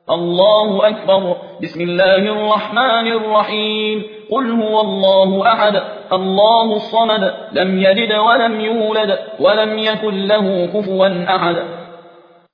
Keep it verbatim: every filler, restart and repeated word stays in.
الله أكبر. بسم الله الرحمن الرحيم. قل هو الله أحد الله الصمد لم يلد ولم يولد ولم يكن له كفوا أحد